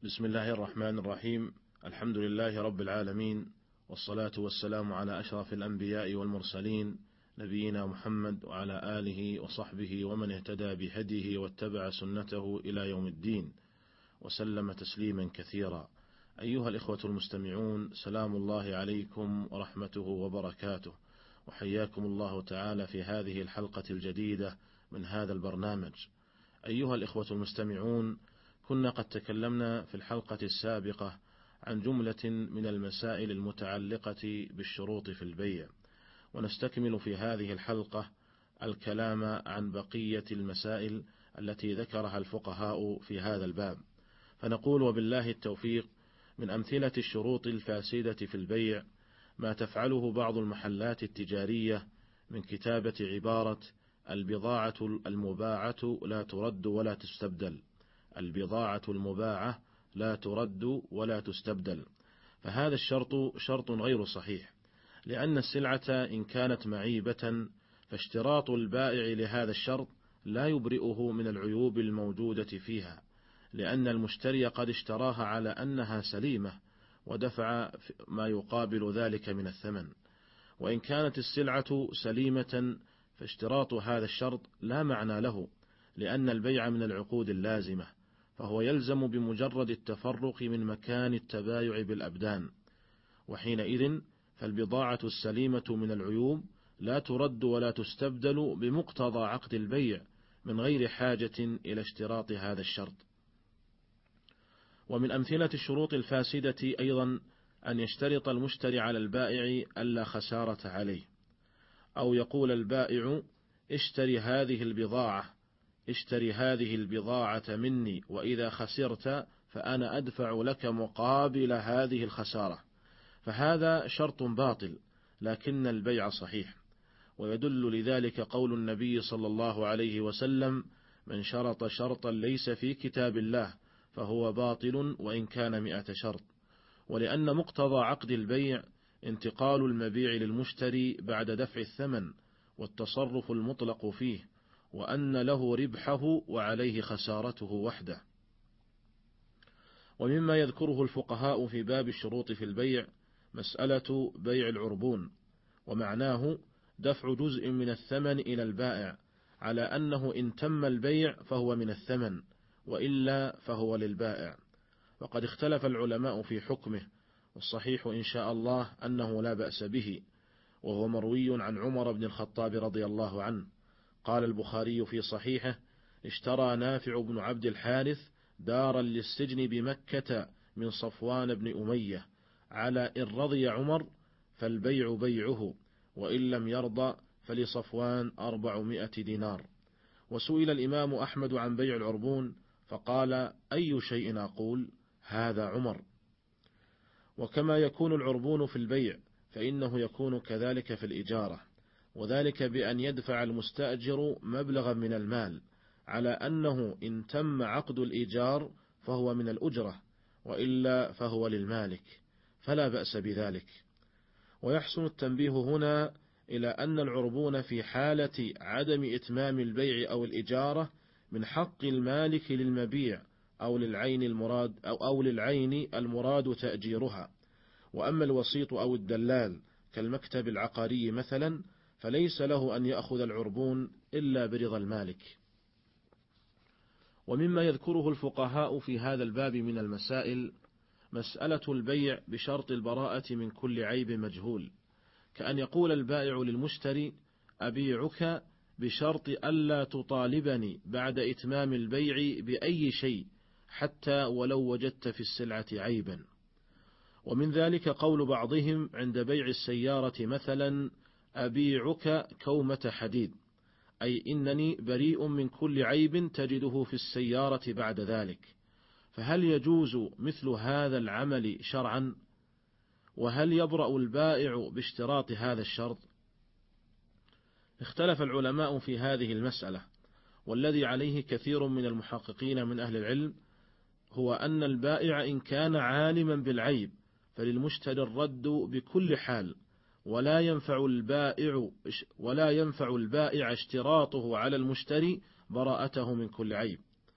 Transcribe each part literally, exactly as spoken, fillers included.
بسم الله الرحمن الرحيم. الحمد لله رب العالمين، والصلاة والسلام على أشرف الأنبياء والمرسلين، نبينا محمد وعلى آله وصحبه ومن اهتدى بهديه واتبع سنته إلى يوم الدين، وسلم تسليما كثيرا. أيها الإخوة المستمعون، سلام الله عليكم ورحمته وبركاته، وحياكم الله تعالى في هذه الحلقة الجديدة من هذا البرنامج. أيها الإخوة المستمعون، كنا قد تكلمنا في الحلقة السابقة عن جملة من المسائل المتعلقة بالشروط في البيع، ونستكمل في هذه الحلقة الكلام عن بقية المسائل التي ذكرها الفقهاء في هذا الباب. فنقول وبالله التوفيق: من أمثلة الشروط الفاسدة في البيع ما تفعله بعض المحلات التجارية من كتابة عبارة البضاعة المباعة لا ترد ولا تستبدل، البضاعة المباعة لا ترد ولا تستبدل. فهذا الشرط شرط غير صحيح، لأن السلعة إن كانت معيبة فاشتراط البائع لهذا الشرط لا يبرئه من العيوب الموجودة فيها، لأن المشتري قد اشتراها على أنها سليمة ودفع ما يقابل ذلك من الثمن. وإن كانت السلعة سليمة فاشتراط هذا الشرط لا معنى له، لأن البيع من العقود اللازمة، فهو يلزم بمجرد التفرق من مكان التبايع بالأبدان، وحينئذ فالبضاعة السليمة من العيوب لا ترد ولا تستبدل بمقتضى عقد البيع من غير حاجة إلى اشتراط هذا الشرط. ومن أمثلة الشروط الفاسدة أيضا أن يشترط المشتري على البائع ألا خسارة عليه، أو يقول البائع: اشتري هذه البضاعة اشتري هذه البضاعة مني، وإذا خسرت فأنا أدفع لك مقابل هذه الخسارة. فهذا شرط باطل، لكن البيع صحيح. ويدل لذلك قول النبي صلى الله عليه وسلم: من شرط شرطا ليس في كتاب الله فهو باطل وإن كان مئة شرط. ولأن مقتضى عقد البيع انتقال المبيع للمشتري بعد دفع الثمن والتصرف المطلق فيه، وأن له ربحه وعليه خسارته وحده. ومما يذكره الفقهاء في باب الشروط في البيع مسألة بيع العربون، ومعناه دفع جزء من الثمن إلى البائع على أنه إن تم البيع فهو من الثمن، وإلا فهو للبائع. وقد اختلف العلماء في حكمه، والصحيح إن شاء الله أنه لا بأس به، وهو مروي عن عمر بن الخطاب رضي الله عنه. قال البخاري في صحيحه: اشترى نافع بن عبد الحارث دارا للسجن بمكة من صفوان بن أمية على إن رضي عمر فالبيع بيعه، وإن لم يرضى فلصفوان أربعمائة دينار. وسئل الإمام أحمد عن بيع العربون فقال: أي شيء أقول؟ هذا عمر. وكما يكون العربون في البيع فإنه يكون كذلك في الإجارة، وذلك بأن يدفع المستأجر مبلغا من المال على أنه إن تم عقد الإيجار فهو من الأجرة، وإلا فهو للمالك، فلا بأس بذلك. ويحسن التنبيه هنا إلى أن العربون في حالة عدم إتمام البيع أو الإجارة من حق المالك للمبيع أو للعين المراد أو, أو للعين المراد تأجيرها. وأما الوسيط أو الدلال كالمكتب العقاري مثلا فليس له أن يأخذ العربون إلا برضا المالك. ومما يذكره الفقهاء في هذا الباب من المسائل مسألة البيع بشرط البراءة من كل عيب مجهول، كأن يقول البائع للمشتري: أبيعك بشرط ألا تطالبني بعد إتمام البيع بأي شيء حتى ولو وجدت في السلعة عيبا. ومن ذلك قول بعضهم عند بيع السيارة مثلا: أبيعك كومة حديد، أي إنني بريء من كل عيب تجده في السيارة بعد ذلك. فهل يجوز مثل هذا العمل شرعا؟ وهل يبرأ البائع باشتراط هذا الشرط؟ اختلف العلماء في هذه المسألة، والذي عليه كثير من المحققين من أهل العلم هو أن البائع إن كان عالما بالعيب فللمشتري الرد بكل حال، ولا ينفع البائع ولا ينفع البائع اشتراطه على المشتري براءته من كل عيب.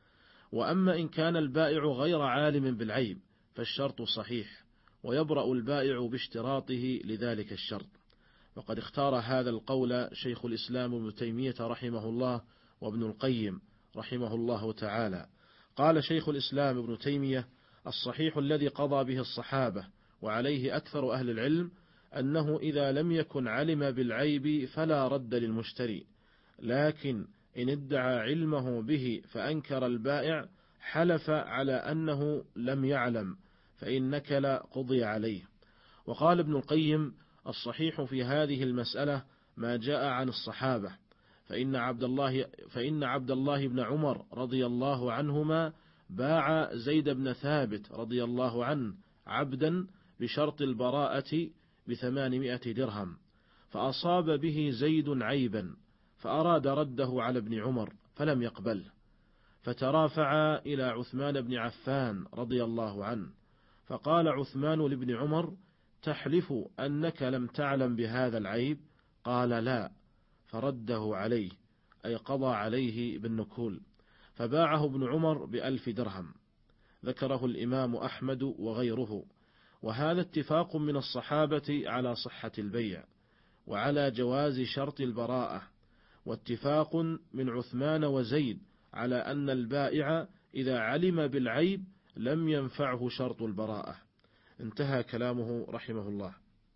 وأما إن كان البائع غير عالم بالعيب فالشرط صحيح، ويبرأ البائع باشتراطه لذلك الشرط. وقد اختار هذا القول شيخ الإسلام ابن تيمية رحمه الله وابن القيم رحمه الله تعالى. قال شيخ الإسلام ابن تيمية: الصحيح الذي قضى به الصحابة وعليه أكثر أهل العلم أنه إذا لم يكن علم بالعيب فلا رد للمشتري، لكن إن ادعى علمه به فأنكر البائع حلف على أنه لم يعلم فإن نكل قضي عليه. وقال ابن القيم: الصحيح في هذه المسألة ما جاء عن الصحابة، فإن عبد الله فإن عبد الله بن عمر رضي الله عنهما باع زيد بن ثابت رضي الله عنه عبدا بشرط البراءة بثمانمائة درهم، فأصاب به زيد عيبا فأراد رده على ابن عمر فلم يقبله، فترافع إلى عثمان بن عفان رضي الله عنه، فقال عثمان لابن عمر: تحلف أنك لم تعلم بهذا العيب؟ قال: لا، فرده عليه، أي قضى عليه بالنكول، فباعه ابن عمر بألف درهم. ذكره الإمام أحمد وغيره. وهذا اتفاق من الصحابة على صحة البيع وعلى جواز شرط البراءة، واتفاق من عثمان وزيد على أن البائع إذا علم بالعيب لم ينفعه شرط البراءة. انتهى كلامه رحمه الله.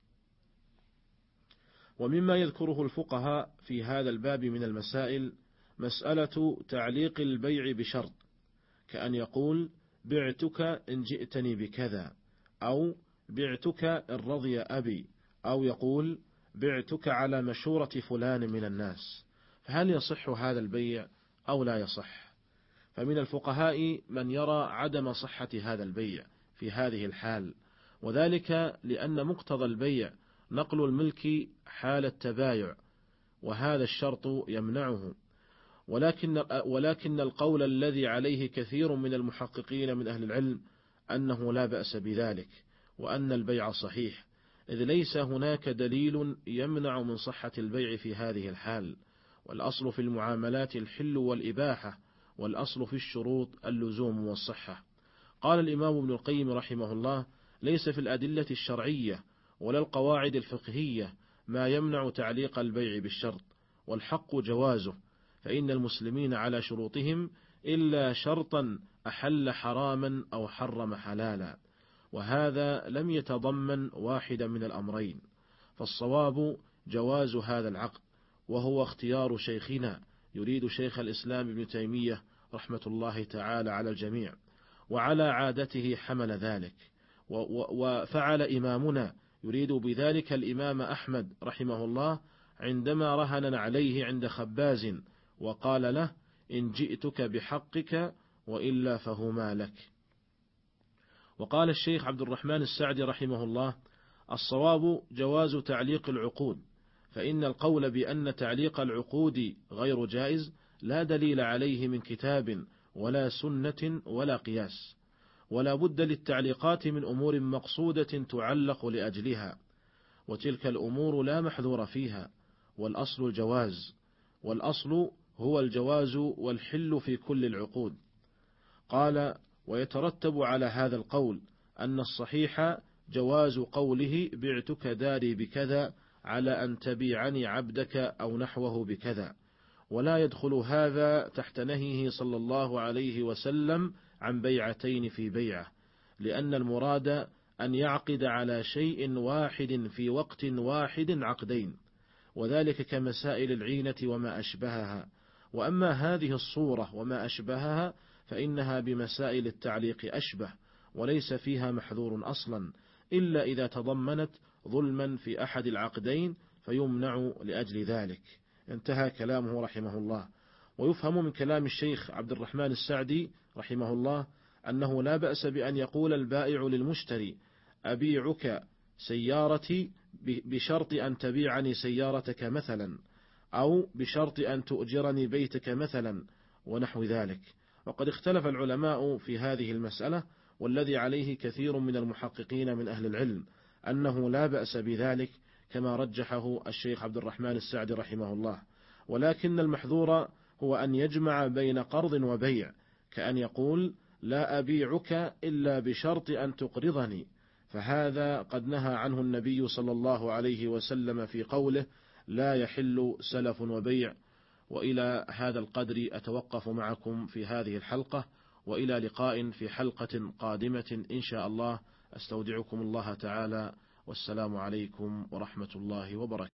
ومما يذكره الفقهاء في هذا الباب من المسائل مسألة تعليق البيع بشرط، كأن يقول: بعتك إن جئتني بكذا، أو بعتك إن رضي أبي، أو يقول: بعتك على مشورة فلان من الناس. فهل يصح هذا البيع أو لا يصح؟ فمن الفقهاء من يرى عدم صحة هذا البيع في هذه الحال، وذلك لأن مقتضى البيع نقل الملك حال التبايع، وهذا الشرط يمنعه. ولكن, ولكن القول الذي عليه كثير من المحققين من أهل العلم أنه لا بأس بذلك، وأن البيع صحيح، إذ ليس هناك دليل يمنع من صحة البيع في هذه الحال. والأصل في المعاملات الحل والإباحة، والأصل في الشروط اللزوم والصحة. قال الإمام ابن القيم رحمه الله: ليس في الأدلة الشرعية ولا القواعد الفقهية ما يمنع تعليق البيع بالشرط، والحق جوازه، فإن المسلمين على شروطهم إلا شرطا أحل حراما أو حرم حلالا، وهذا لم يتضمن واحدا من الأمرين. فالصواب جواز هذا العقد، وهو اختيار شيخنا يريد شيخ الإسلام ابن تيمية رحمة الله تعالى على الجميع، وعلى عادته حمل ذلك. وفعل إمامنا يريد بذلك الإمام أحمد رحمه الله عندما رهن عليه عند خباز وقال له: إن جئتك بحقك وإلا فهما لك. وقال الشيخ عبد الرحمن السعدي رحمه الله: الصواب جواز تعليق العقود، فإن القول بأن تعليق العقود غير جائز لا دليل عليه من كتاب ولا سنة ولا قياس، ولا بد للتعليقات من أمور مقصودة تعلق لأجلها، وتلك الأمور لا محذور فيها، والأصل الجواز، والأصل هو الجواز والحل في كل العقود. قال: ويترتب على هذا القول أن الصحيح جواز قوله: بعتك داري بكذا على أن تبيعني عبدك أو نحوه بكذا، ولا يدخل هذا تحت نهيه صلى الله عليه وسلم عن بيعتين في بيعة، لأن المراد أن يعقد على شيء واحد في وقت واحد عقدين، وذلك كمسائل العينة وما أشبهها. وأما هذه الصورة وما أشبهها فإنها بمسائل التعليق أشبه، وليس فيها محذور أصلا، إلا إذا تضمنت ظلما في أحد العقدين فيمنع لأجل ذلك. انتهى كلامه رحمه الله. ويفهم من كلام الشيخ عبد الرحمن السعدي رحمه الله أنه لا بأس بأن يقول البائع للمشتري: أبيعك سيارتي بشرط أن تبيعني سيارتك مثلا، أو بشرط أن تؤجرني بيتك مثلا، ونحو ذلك. وقد اختلف العلماء في هذه المسألة، والذي عليه كثير من المحققين من أهل العلم أنه لا بأس بذلك، كما رجحه الشيخ عبد الرحمن السعدي رحمه الله. ولكن المحذور هو أن يجمع بين قرض وبيع، كأن يقول لا أبيعك إلا بشرط أن تقرضني، فهذا قد نهى عنه النبي صلى الله عليه وسلم في قوله لا يحل سلف وبيع. وإلى هذا القدر أتوقف معكم في هذه الحلقة، وإلى لقاء في حلقة قادمة إن شاء الله. أستودعكم الله تعالى، والسلام عليكم ورحمة الله وبركاته.